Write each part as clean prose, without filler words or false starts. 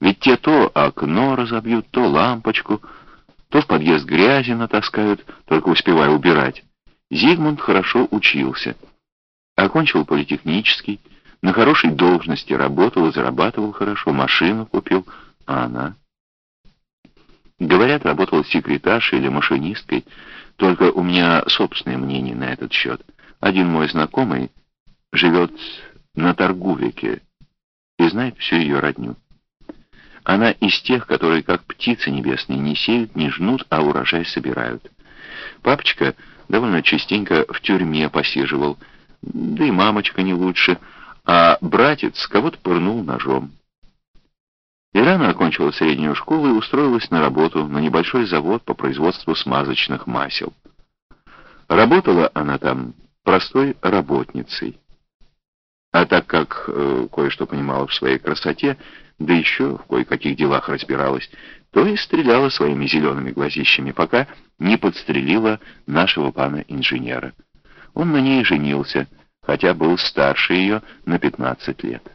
Ведь те то окно разобьют, то лампочку, то в подъезд грязи натаскают, только успевая убирать. Зигмунд хорошо учился. Окончил политехнический, на хорошей должности работал и зарабатывал хорошо, машину купил, а она... Говорят, работала секретаршей или машинисткой, только у меня собственное мнение на этот счет. Один мой знакомый живет на Торгувике и знает всю ее родню. Она из тех, которые, как птицы небесные, не сеют, не жнут, а урожай собирают. Папочка довольно частенько в тюрьме посиживал, да и мамочка не лучше, а братец кого-то пырнул ножом. Ирана окончила среднюю школу и устроилась на работу на небольшой завод по производству смазочных масел. Работала она там простой работницей. А так как кое-что понимала в своей красоте, да еще в кое-каких делах разбиралась, то и стреляла своими зелеными глазищами, пока не подстрелила нашего пана-инженера. Он на ней женился, хотя был старше ее на 15 лет.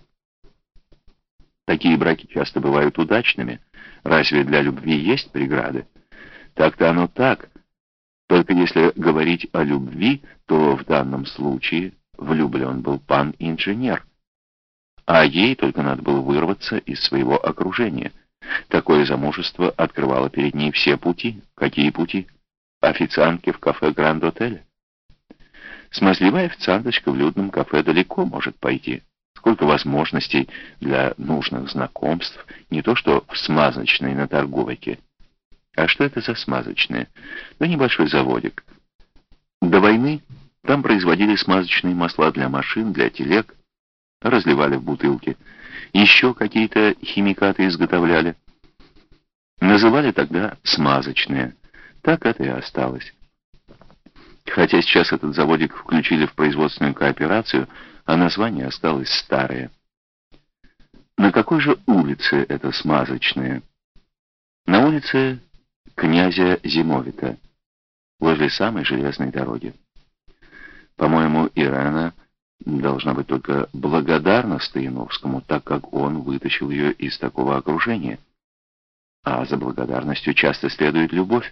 Такие браки часто бывают удачными. Разве для любви есть преграды? Так-то оно так. Только если говорить о любви, то в данном случае влюблен был пан-инженер. А ей только надо было вырваться из своего окружения. Такое замужество открывало перед ней все пути. Какие пути? Официантки в кафе Гранд-Отеле. Смазливая официанточка в людном кафе далеко может пойти. Сколько возможностей для нужных знакомств, не то что в смазочной на Торговике. А что это за смазочная? Да небольшой заводик. До войны там производили смазочные масла для машин, для телег, разливали в бутылки. Еще какие-то химикаты изготовляли. Называли тогда смазочные. Так это и осталось. Хотя сейчас этот заводик включили в производственную кооперацию, а название осталось старое. На какой же улице это смазочное? На улице князя Зимовита, возле самой железной дороги. По-моему, Ирана должна быть только благодарна Стояновскому, так как он вытащил ее из такого окружения. А за благодарностью часто следует любовь.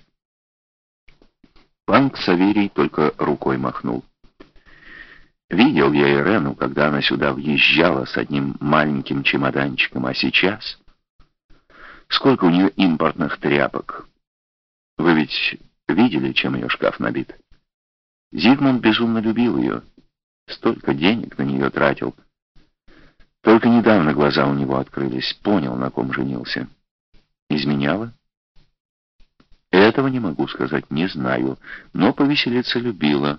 Пан Ксаверий только рукой махнул. Видел я Ирену, когда она сюда въезжала с одним маленьким чемоданчиком, а сейчас... Сколько у нее импортных тряпок. Вы ведь видели, чем ее шкаф набит? Зигмунд безумно любил ее. Столько денег на нее тратил. Только недавно глаза у него открылись. Понял, на ком женился. Изменяла? Этого не могу сказать, не знаю. Но повеселиться любила.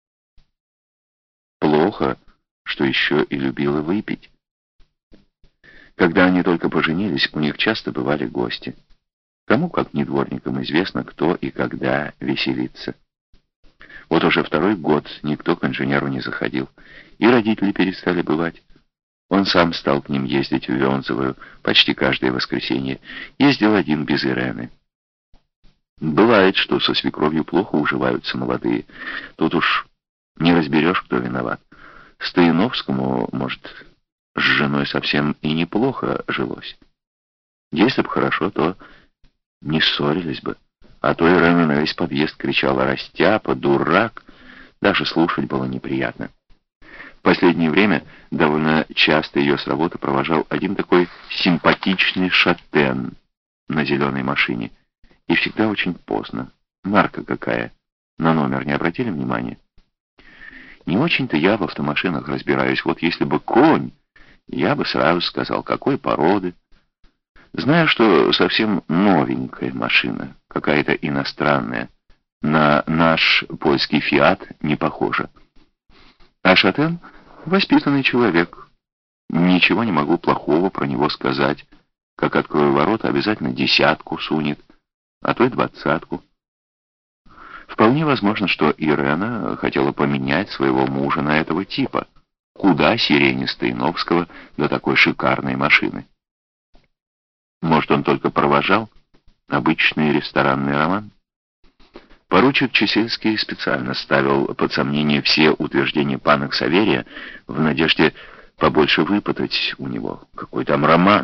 Плохо, что еще и любила выпить. Когда они только поженились, у них часто бывали гости. Кому, как не дворникам, известно, кто и когда веселится. Вот уже второй год никто к инженеру не заходил, и родители перестали бывать. Он сам стал к ним ездить в Вензовую почти каждое воскресенье. Ездил один без Ирены. Бывает, что со свекровью плохо уживаются молодые. Тут уж не разберешь, кто виноват. Стояновскому, может, с женой совсем и неплохо жилось. Если бы хорошо, то не ссорились бы. А то Ирена на весь подъезд кричала: «Растяпа, дурак!» Даже слушать было неприятно. В последнее время довольно часто ее с работы провожал один такой симпатичный шатен на зеленой машине. И всегда очень поздно. Марка какая. На номер не обратили внимания? Не очень-то я в автомашинах разбираюсь. Вот если бы конь, я бы сразу сказал, какой породы. Знаю, что совсем новенькая машина, какая-то иностранная. На наш польский «Фиат» не похожа. А шатен — воспитанный человек. Ничего не могу плохого про него сказать. Как открою ворота, обязательно 10 сунет, а то и 20. Вполне возможно, что Ирена хотела поменять своего мужа на этого типа. Куда сирене Стояновского до такой шикарной машины? Может, он только провожал? Обычный ресторанный роман? Поручик Чесельский специально ставил под сомнение все утверждения пана Ксаверия в надежде побольше выпытать у него. Какой там роман?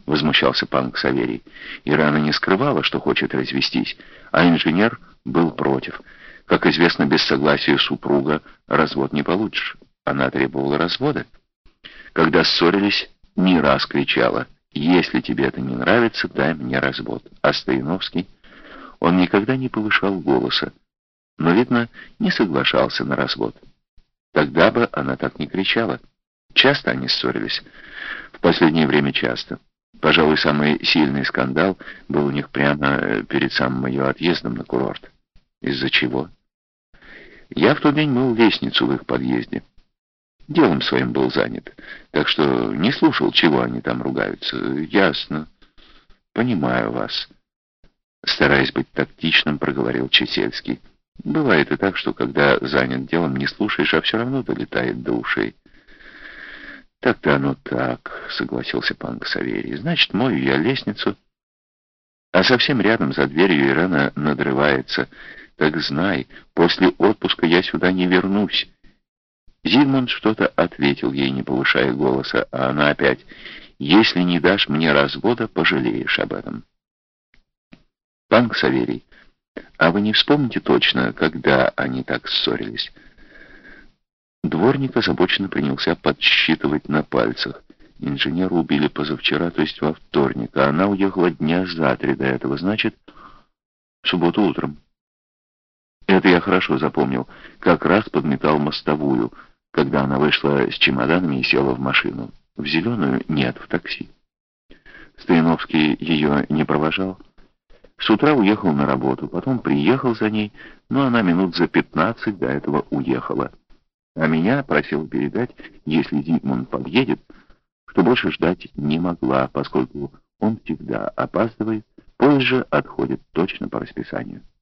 — возмущался пан Ксаверий. Ирана не скрывала, что хочет развестись, а инженер был против. Как известно, без согласия супруга развод не получишь. Она требовала развода. Когда ссорились, не раз кричала: «Если тебе это не нравится, дай мне развод». А Стояновский, он никогда не повышал голоса, но, видно, не соглашался на развод. Тогда бы она так не кричала. Часто они ссорились. В последнее время часто. Пожалуй, самый сильный скандал был у них прямо перед самым ее отъездом на курорт. Из-за чего? Я в тот день мыл лестницу в их подъезде. Делом своим был занят, так что не слушал, чего они там ругаются. Ясно. Понимаю вас. Стараясь быть тактичным, проговорил Чесельский. Бывает и так, что когда занят делом, не слушаешь, а все равно долетает до ушей. Так-то оно так, согласился пан Ксаверий. Значит, мою я лестницу, а совсем рядом за дверью Ирена надрывается. Так знай, после отпуска я сюда не вернусь. Зигмунд что-то ответил ей, не повышая голоса, а она опять: «Если не дашь мне развода, пожалеешь об этом». Пан Ксаверий, а вы не вспомните точно, когда они так ссорились? Дворник озабоченно принялся подсчитывать на пальцах. Инженера убили позавчера, то есть во вторник, а она уехала дня за 3 до этого, значит, в субботу утром. Это я хорошо запомнил, как раз подметал мостовую, когда она вышла с чемоданами и села в машину. В зеленую? Нет, в такси. Стояновский ее не провожал. С утра уехал на работу, потом приехал за ней, но она минут за 15 до этого уехала. А меня просил передать, если Зигмунд подъедет, что больше ждать не могла, поскольку он всегда опаздывает, позже отходит точно по расписанию.